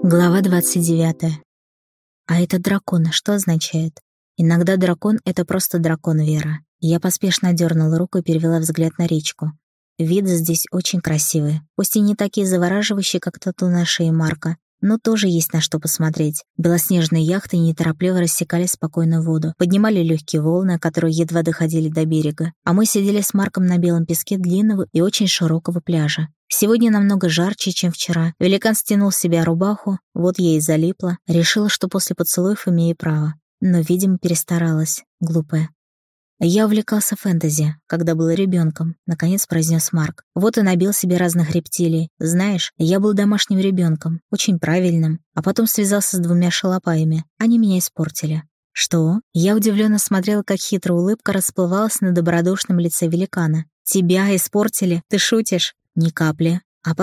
Глава 29. А это дракон, что означает? Иногда дракон — это просто дракон, Вера. Я поспешно дернула руку и перевела взгляд на речку. Виды здесь очень красивые, пусть и не такие завораживающие, как тату на шее Марка, но тоже есть на что посмотреть. Белоснежные яхты неторопливо рассекали спокойную воду, поднимали легкие волны, которые едва доходили до берега, а мы сидели с Марком на белом песке длинного и очень широкого пляжа. Сегодня намного жарче, чем вчера. Великан стянул с себя рубаху, вот я и залипла. Решила, что после поцелуев имею право. Но, видимо, перестаралась. Глупая. «Я увлекался фэнтези, когда был ребенком», — наконец произнес Марк. «Вот и набил себе разных рептилий. Знаешь, я был домашним ребенком, очень правильным, а потом связался с двумя шалопаями. Они меня испортили». «Что?» Я удивленно смотрела, как хитрая улыбка расплывалась на добродушном лице великана. «Тебя испортили? Ты шутишь?» «Ни капли. А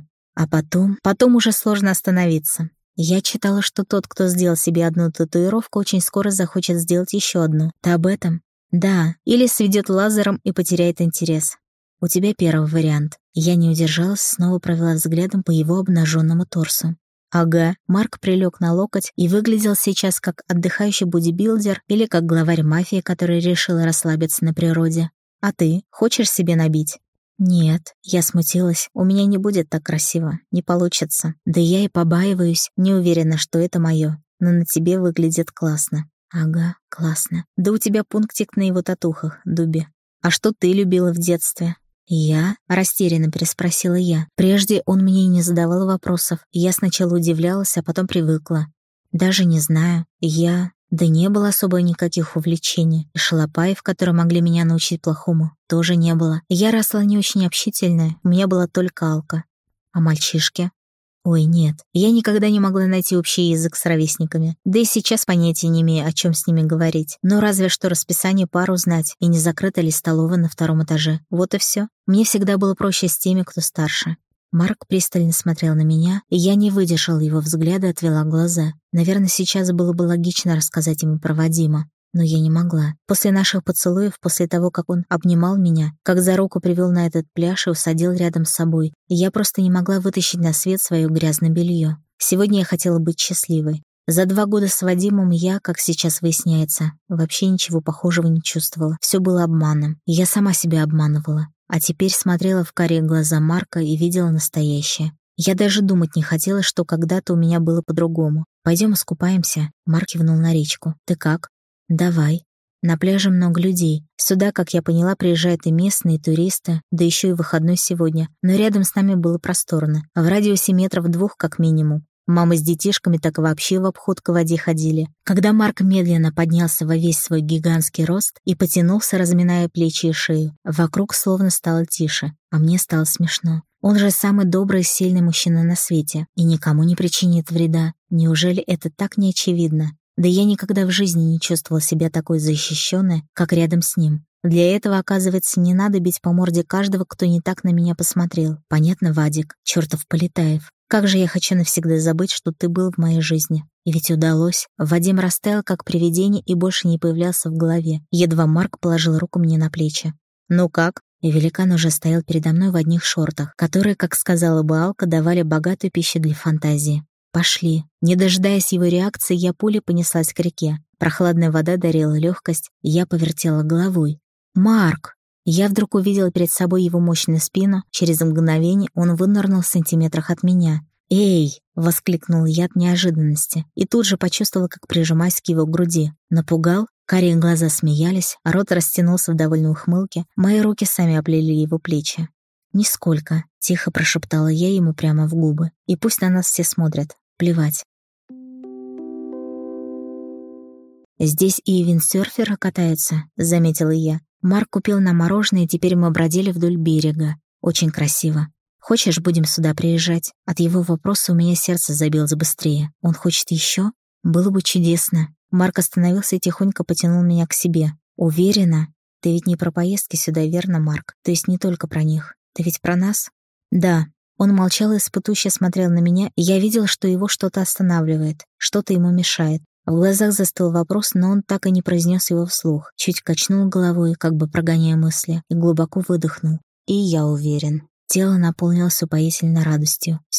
потом уже сложно остановиться». Я читала, что тот, кто сделал себе одну татуировку, очень скоро захочет сделать еще одну. Ты об этом? Да, или сведет лазером и потеряет интерес. У тебя первый вариант. Я не удержалась, снова провела взглядом по его обнаженному торсу. Ага, Марк прилег на локоть и выглядел сейчас как отдыхающий бодибилдер или как главарь мафии, который решил расслабиться на природе. А ты хочешь себе набить? Нет, я смутилась. У меня не будет так красиво, не получится. Да я и побаиваюсь, не уверена, что это мое. Но на тебе выглядит классно. Ага, классно. Да у тебя пунктик на его татухах, Дуби. А что ты любила в детстве? Я? Растерянно переспросила я. Прежде он мне не задавал вопросов. Я сначала удивлялась, а потом привыкла. Даже не знаю. Да не было особо никаких увлечений. И шалопаев, которые могли меня научить плохому, тоже не было. Я росла не очень общительная, у меня была только Алка. А мальчишки? Ой, нет, я никогда не могла найти общий язык с ровесниками. Да и сейчас понятия не имею, о чем с ними говорить. Но разве что расписание пар узнать, и не закрыта ли столовая на втором этаже. Вот и все. Мне всегда было проще с теми, кто старше. Марк пристально смотрел на меня, и я не выдержала его взгляда и отвела глаза. Наверное, сейчас было бы логично рассказать ему про Вадима, но я не могла. После наших поцелуев, после того, как он обнимал меня, как за руку привел на этот пляж и усадил рядом с собой, я просто не могла вытащить на свет свое грязное белье. Сегодня я хотела быть счастливой. За 2 года с Вадимом я, как сейчас выясняется, вообще ничего похожего не чувствовала. Все было обманом, и я сама себя обманывала. А теперь смотрела в карие глаза Марка и видела настоящее. Я даже думать не хотела, что когда-то у меня было по-другому. «Пойдем искупаемся», — Марк кивнул на речку. «Ты как?» «Давай». На пляже много людей. Сюда, как я поняла, приезжают и местные, и туристы, да еще и выходной сегодня. Но рядом с нами было просторно, в радиусе 2 метров как минимум. Мамы с детишками так вообще в обход к воде ходили. Когда Марк медленно поднялся во весь свой гигантский рост и потянулся, разминая плечи и шею, вокруг словно стало тише, а мне стало смешно. Он же самый добрый и сильный мужчина на свете и никому не причинит вреда. Неужели это так не очевидно? Да я никогда в жизни не чувствовала себя такой защищенной, как рядом с ним. Для этого, оказывается, не надо бить по морде каждого, кто не так на меня посмотрел. Понятно, Вадик, чертов Полетаев. Как же я хочу навсегда забыть, что ты был в моей жизни. И ведь удалось. Вадим растаял, как привидение, и больше не появлялся в голове. Едва Марк положил руку мне на плечи. «Ну как?» И великан уже стоял передо мной в одних шортах, которые, как сказала бы Алка, давали богатую пищу для фантазии. «Пошли». Не дожидаясь его реакции, я пулей понеслась к реке. Прохладная вода дарила легкость, и я повертела головой. «Марк!» Я вдруг увидела перед собой его мощную спину. Через мгновение он вынырнул в сантиметрах от меня. «Эй!» — воскликнула я от неожиданности. И тут же почувствовала, как прижимаюсь к его груди. Напугал? Карие глаза смеялись, а рот растянулся в довольной ухмылке. Мои руки сами оплели его плечи. «Нисколько», — тихо прошептала я ему прямо в губы. «И пусть на нас все смотрят. Плевать». «Здесь и виндсерферы катаются», — заметила я. Марк купил нам мороженое, и теперь мы бродили вдоль берега. Очень красиво. «Хочешь, будем сюда приезжать?» От его вопроса у меня сердце забилось быстрее. «Он хочет еще?» «Было бы чудесно». Марк остановился и тихонько потянул меня к себе. «Уверена? Ты ведь не про поездки сюда, верно, Марк? То есть не только про них. Ты ведь про нас?» «Да». Он молчал и испытующе смотрел на меня, и я видела, что его что-то останавливает, что-то ему мешает. В глазах застыл вопрос, но он так и не произнес его вслух. Чуть качнул головой, как бы прогоняя мысли, и глубоко выдохнул. «И я уверен». Тело наполнилось упоительной радостью. Все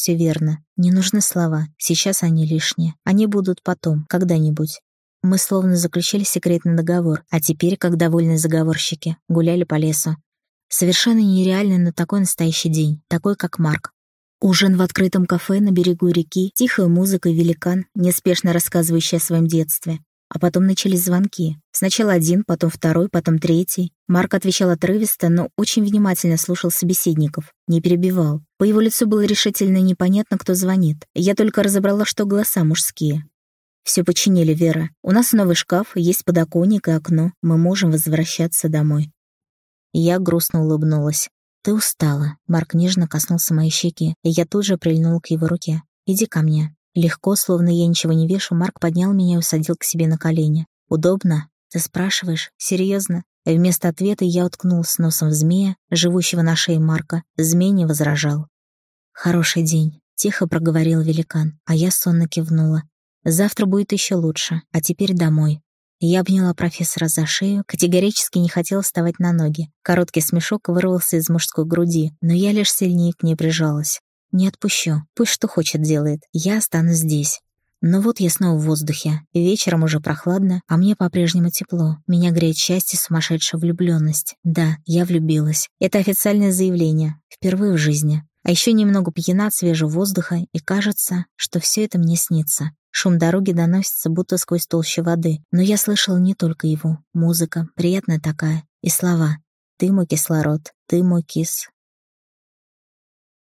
все верно. Не нужны слова, сейчас они лишние. Они будут потом, когда-нибудь. Мы словно заключили секретный договор, а теперь, как довольные заговорщики, гуляли по лесу. Совершенно нереальный, но такой настоящий день, такой, как Марк. Ужин в открытом кафе на берегу реки, тихая музыка, великан, неспешно рассказывающий о своем детстве. А потом начались звонки. Сначала один, потом второй, потом третий. Марк отвечал отрывисто, но очень внимательно слушал собеседников, не перебивал. По его лицу было решительно непонятно, кто звонит. Я только разобрала, что голоса мужские. «Все починили, Вера. У нас новый шкаф, есть подоконник и окно. Мы можем возвращаться домой». Я грустно улыбнулась. «Ты устала». Марк нежно коснулся моей щеки, и я тут же прильнула к его руке. «Иди ко мне». Легко, словно я ничего не вешу, Марк поднял меня и усадил к себе на колени. «Удобно? Ты спрашиваешь? Серьезно?» Вместо ответа я уткнулась носом в змея, живущего на шее Марка. Змей не возражал. «Хороший день», — тихо проговорил великан, а я сонно кивнула. «Завтра будет еще лучше, а теперь домой». Я обняла профессора за шею, категорически не хотела вставать на ноги. Короткий смешок вырвался из мужской груди, но я лишь сильнее к ней прижалась. «Не отпущу. Пусть что хочет делает. Я останусь здесь». Но вот я снова в воздухе. Вечером уже прохладно, а мне по-прежнему тепло. Меня греет счастье, сумасшедшая влюбленность. Да, я влюбилась. Это официальное заявление. Впервые в жизни. А еще немного пьяна от свежего воздуха, и кажется, что все это мне снится. Шум дороги доносится будто сквозь толщу воды. Но я слышала не только его. Музыка, приятная такая. И слова. «Ты мой кислород, ты мой кис,